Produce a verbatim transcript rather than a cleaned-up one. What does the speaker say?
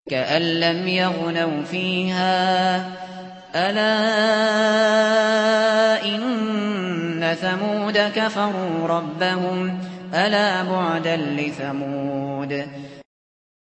كأن لم يغنوا فيها ۗ ألا إن ثمود كفروا ربهم ۗ ألا بعدا لثمود